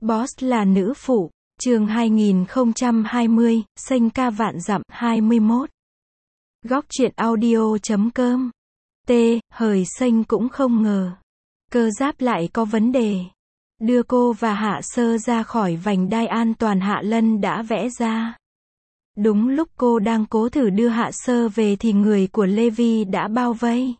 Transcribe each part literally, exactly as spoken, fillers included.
Boss là nữ phụ, chương hai nghìn không trăm hai mươi, xanh ca vạn dặm, hai mươi mốt. Góc truyện audio chấm com. T, hời xanh cũng không ngờ. Cơ giáp lại có vấn đề. Đưa cô và Hạ Sơ ra khỏi vành đai an toàn Hạ Lân đã vẽ ra. Đúng lúc cô đang cố thử đưa Hạ Sơ về thì người của Levi đã bao vây.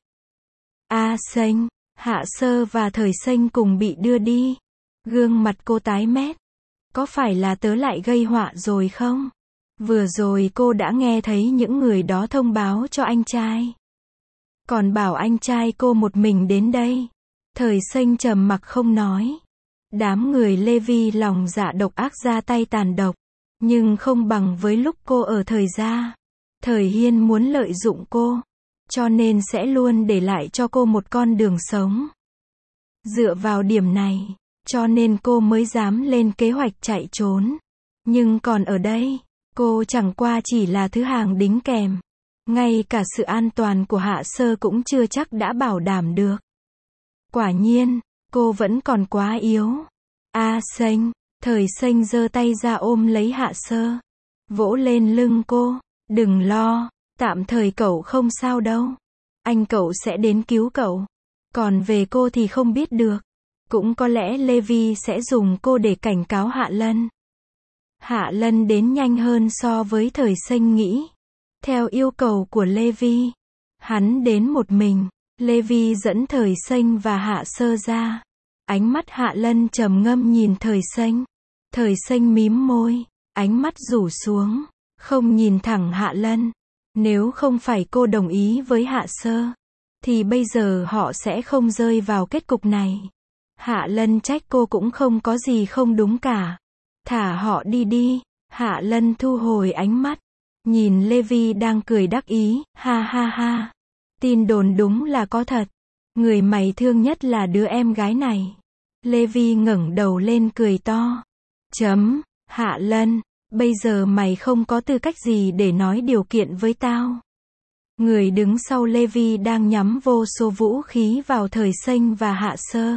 A xanh, Hạ Sơ và Thời xanh cùng bị đưa đi. Gương mặt cô tái mét. Có phải là tớ lại gây họa rồi không? Vừa rồi cô đã nghe thấy những người đó thông báo cho anh trai. Còn bảo anh trai cô một mình đến đây. Thời xanh trầm mặc không nói. Đám người Levi lòng dạ độc ác ra tay tàn độc. Nhưng không bằng với lúc cô ở Thời gia. Thời Hiên muốn lợi dụng cô. Cho nên sẽ luôn để lại cho cô một con đường sống. Dựa vào điểm này, cho nên cô mới dám lên kế hoạch chạy trốn. Nhưng còn ở đây, cô chẳng qua chỉ là thứ hàng đính kèm. Ngay cả sự an toàn của Hạ Sơ cũng chưa chắc đã bảo đảm được. Quả nhiên, cô vẫn còn quá yếu. A xanh, Thời xanh giơ tay ra ôm lấy Hạ Sơ. Vỗ lên lưng cô. Đừng lo, tạm thời cậu không sao đâu. Anh cậu sẽ đến cứu cậu. Còn về cô thì không biết được. Cũng có lẽ Levi sẽ dùng cô để cảnh cáo Hạ Lân. Hạ Lân đến nhanh hơn so với Thời xanh nghĩ. Theo yêu cầu của Levi, hắn đến một mình. Levi dẫn Thời xanh và Hạ Sơ ra. Ánh mắt Hạ Lân trầm ngâm nhìn Thời xanh. Thời xanh mím môi, ánh mắt rủ xuống, không nhìn thẳng Hạ Lân. Nếu không phải cô đồng ý với Hạ Sơ, thì bây giờ họ sẽ không rơi vào kết cục này. Hạ Lân trách cô cũng không có gì không đúng cả. Thả họ đi đi. Hạ Lân thu hồi ánh mắt. Nhìn Levi đang cười đắc ý, ha ha ha. Tin đồn đúng là có thật. Người mày thương nhất là đứa em gái này. Levi ngẩng đầu lên cười to. Chấm, Hạ Lân, bây giờ mày không có tư cách gì để nói điều kiện với tao. Người đứng sau Levi đang nhắm vô số vũ khí vào Thời xanh và Hạ Sơ.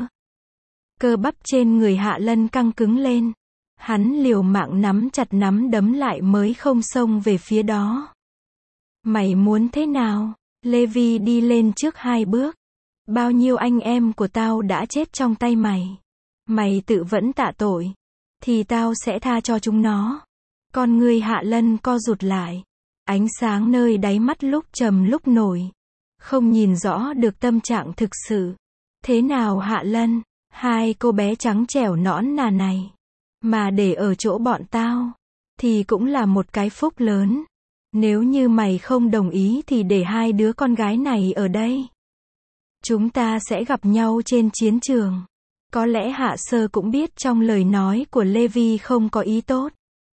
Cơ bắp trên người Hạ Lân căng cứng lên. Hắn liều mạng nắm chặt nắm đấm lại mới không xông về phía đó. Mày muốn thế nào? Levi đi lên trước hai bước. Bao nhiêu anh em của tao đã chết trong tay mày. Mày tự vẫn tạ tội. Thì tao sẽ tha cho chúng nó. Con người Hạ Lân co rụt lại. Ánh sáng nơi đáy mắt lúc trầm lúc nổi. Không nhìn rõ được tâm trạng thực sự. Thế nào Hạ Lân? Hai cô bé trắng trẻo nõn nà này. Mà để ở chỗ bọn tao. Thì cũng là một cái phúc lớn. Nếu như mày không đồng ý thì để hai đứa con gái này ở đây. Chúng ta sẽ gặp nhau trên chiến trường. Có lẽ Hạ Sơ cũng biết trong lời nói của Levi không có ý tốt.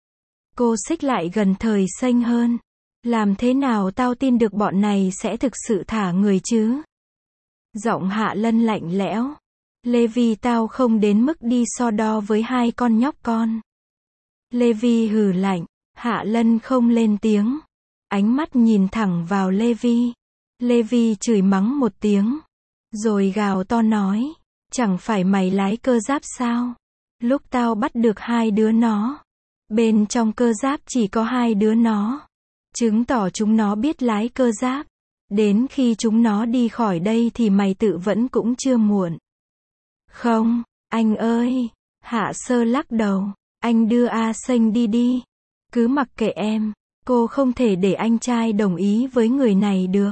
Cô xích lại gần Thời xanh hơn. Làm thế nào tao tin được bọn này sẽ thực sự thả người chứ? Giọng Hạ Lân lạnh lẽo. Levi tao không đến mức đi so đo với hai con nhóc con. Levi hừ lạnh. Hạ Lân không lên tiếng. Ánh mắt nhìn thẳng vào Levi. Levi chửi mắng một tiếng. Rồi gào to nói. Chẳng phải mày lái cơ giáp sao? Lúc tao bắt được hai đứa nó. Bên trong cơ giáp chỉ có hai đứa nó. Chứng tỏ chúng nó biết lái cơ giáp. Đến khi chúng nó đi khỏi đây thì mày tự vẫn cũng chưa muộn. Không, anh ơi. Hạ Sơ lắc đầu. Anh đưa A xanh đi đi. Cứ mặc kệ em. Cô không thể để anh trai đồng ý với người này được.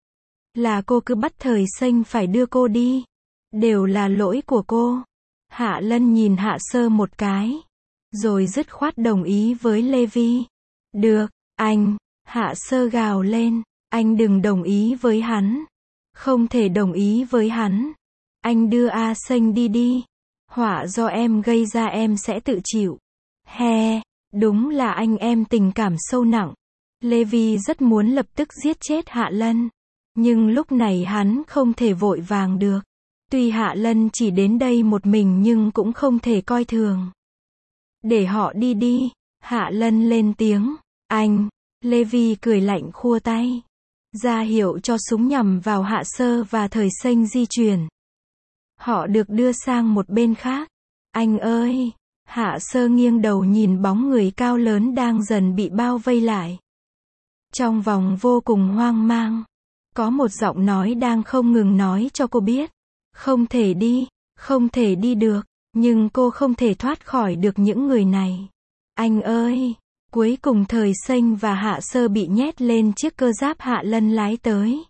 Là cô cứ bắt Thời xanh phải đưa cô đi. Đều là lỗi của cô. Hạ Lân nhìn Hạ Sơ một cái. Rồi dứt khoát đồng ý với Levi. Được, anh. Hạ Sơ gào lên. Anh đừng đồng ý với hắn. Không thể đồng ý với hắn. Anh đưa A xanh đi đi. Họa do em gây ra em sẽ tự chịu. He, đúng là anh em tình cảm sâu nặng. Levi rất muốn lập tức giết chết Hạ Lân. Nhưng lúc này hắn không thể vội vàng được. Tuy Hạ Lân chỉ đến đây một mình nhưng cũng không thể coi thường. Để họ đi đi. Hạ Lân lên tiếng. Anh. Levi cười lạnh khua tay. Ra hiệu cho súng nhằm vào Hạ Sơ và Thời xanh di chuyển. Họ được đưa sang một bên khác. Anh ơi! Hạ Sơ nghiêng đầu nhìn bóng người cao lớn đang dần bị bao vây lại. Trong vòng vô cùng hoang mang, có một giọng nói đang không ngừng nói cho cô biết. Không thể đi, không thể đi được, nhưng cô không thể thoát khỏi được những người này. Anh ơi! Cuối cùng Thời Xanh và Hạ Sơ bị nhét lên chiếc cơ giáp Hạ Lân lái tới.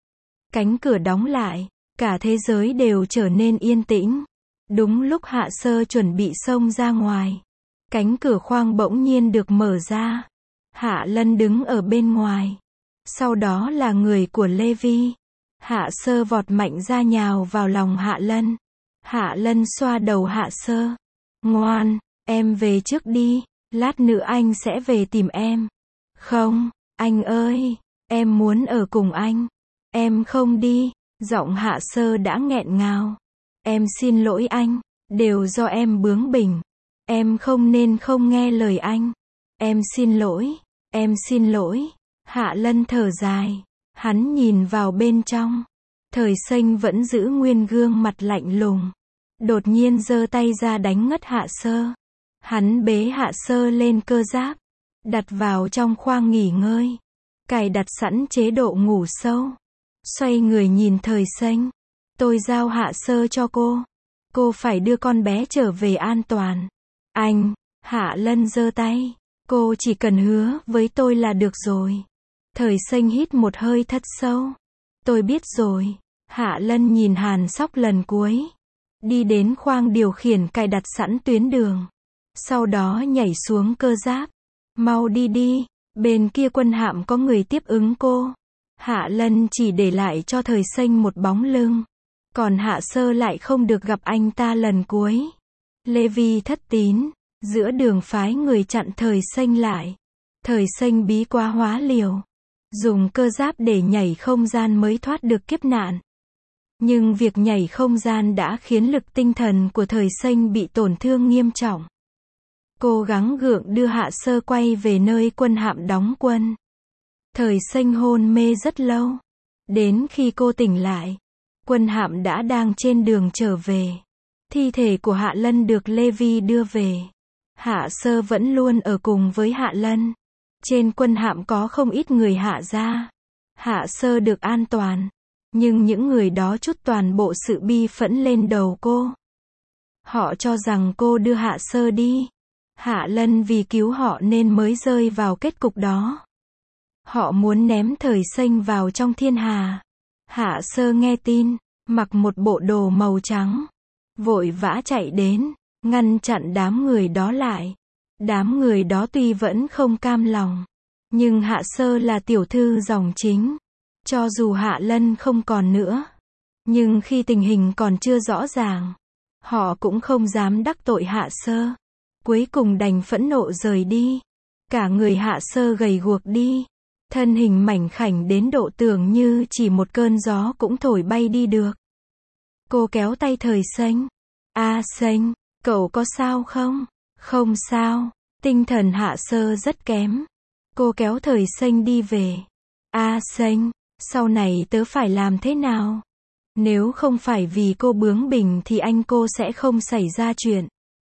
Cánh cửa đóng lại, cả thế giới đều trở nên yên tĩnh. Đúng lúc Hạ Sơ chuẩn bị xông ra ngoài, cánh cửa khoang bỗng nhiên được mở ra. Hạ Lân đứng ở bên ngoài. Sau đó là người của Levi. Hạ Sơ vọt mạnh ra nhào vào lòng Hạ Lân. Hạ Lân xoa đầu Hạ Sơ. Ngoan, em về trước đi, lát nữa anh sẽ về tìm em. Không, anh ơi, em muốn ở cùng anh. Em không đi. Giọng Hạ Sơ đã nghẹn ngào. Em xin lỗi anh, đều do em bướng bỉnh. Em không nên không nghe lời anh. Em xin lỗi, em xin lỗi. Hạ Lân thở dài. Hắn nhìn vào bên trong. Thời Xanh vẫn giữ nguyên gương mặt lạnh lùng. Đột nhiên giơ tay ra đánh ngất Hạ Sơ. Hắn bế Hạ Sơ lên cơ giáp, đặt vào trong khoang nghỉ ngơi, cài đặt sẵn chế độ ngủ sâu. Xoay người nhìn Thời Xanh. Tôi giao Hạ Sơ cho cô. Cô phải đưa con bé trở về an toàn. Anh! Hạ Lân giơ tay. Cô chỉ cần hứa với tôi là được rồi. Thời Xanh hít một hơi thật sâu. Tôi biết rồi. Hạ Lân nhìn Hàn Sóc lần cuối. Đi đến khoang điều khiển cài đặt sẵn tuyến đường. Sau đó nhảy xuống cơ giáp. Mau đi đi. Bên kia quân hạm có người tiếp ứng cô. Hạ Lân chỉ để lại cho Thời Xanh một bóng lưng. Còn Hạ Sơ lại không được gặp anh ta lần cuối. Levi thất tín. Giữa đường phái người chặn Thời Xanh lại. Thời Xanh bí quá hóa liều. Dùng cơ giáp để nhảy không gian mới thoát được kiếp nạn. Nhưng việc nhảy không gian đã khiến lực tinh thần của Thời Xanh bị tổn thương nghiêm trọng. Cố gắng gượng đưa Hạ Sơ quay về nơi quân hạm đóng quân. Thời Xanh hôn mê rất lâu. Đến khi cô tỉnh lại, quân hạm đã đang trên đường trở về. Thi thể của Hạ Lân được Levi đưa về. Hạ Sơ vẫn luôn ở cùng với Hạ Lân. Trên quân hạm có không ít người Hạ gia. Hạ Sơ được an toàn. Nhưng những người đó trút toàn bộ sự bi phẫn lên đầu cô. Họ cho rằng cô đưa Hạ Sơ đi. Hạ Lân vì cứu họ nên mới rơi vào kết cục đó. Họ muốn ném Thời Xanh vào trong thiên hà. Hạ Sơ nghe tin, mặc một bộ đồ màu trắng, vội vã chạy đến, ngăn chặn đám người đó lại. Đám người đó tuy vẫn không cam lòng, nhưng Hạ Sơ là tiểu thư dòng chính. Cho dù Hạ Lân không còn nữa, nhưng khi tình hình còn chưa rõ ràng, họ cũng không dám đắc tội Hạ Sơ. Cuối cùng đành phẫn nộ rời đi. Cả người Hạ Sơ gầy guộc đi. Thân hình mảnh khảnh đến độ tưởng như chỉ một cơn gió cũng thổi bay đi được. Cô kéo tay Thời Xanh. A Xanh, cậu có sao không? Không sao. Tinh thần Hạ Sơ rất kém. Cô kéo Thời Xanh đi về. A Xanh, sau này tớ phải làm thế nào? Nếu không phải vì cô bướng bỉnh thì anh cô sẽ không xảy ra chuyện.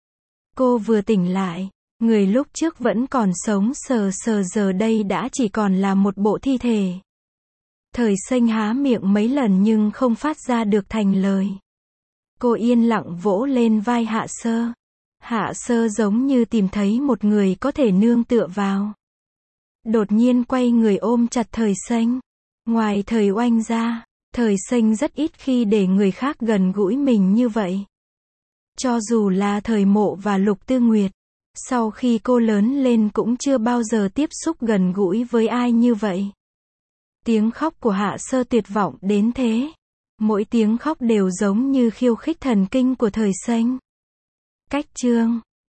Cô vừa tỉnh lại, người lúc trước vẫn còn sống sờ sờ giờ đây đã chỉ còn là một bộ thi thể. Thời Xanh há miệng mấy lần nhưng không phát ra được thành lời. Cô yên lặng vỗ lên vai Hạ Sơ. Hạ Sơ giống như tìm thấy một người có thể nương tựa vào. Đột nhiên quay người ôm chặt Thời Xanh. Ngoài Thời Oanh ra, Thời Xanh rất ít khi để người khác gần gũi mình như vậy. Cho dù là Thời Mộ và Lục Tư Nguyệt, sau khi cô lớn lên cũng chưa bao giờ tiếp xúc gần gũi với ai như vậy. Tiếng khóc của Hạ Sơ tuyệt vọng đến thế. Mỗi tiếng khóc đều giống như khiêu khích thần kinh của Thời Xanh. Cách chương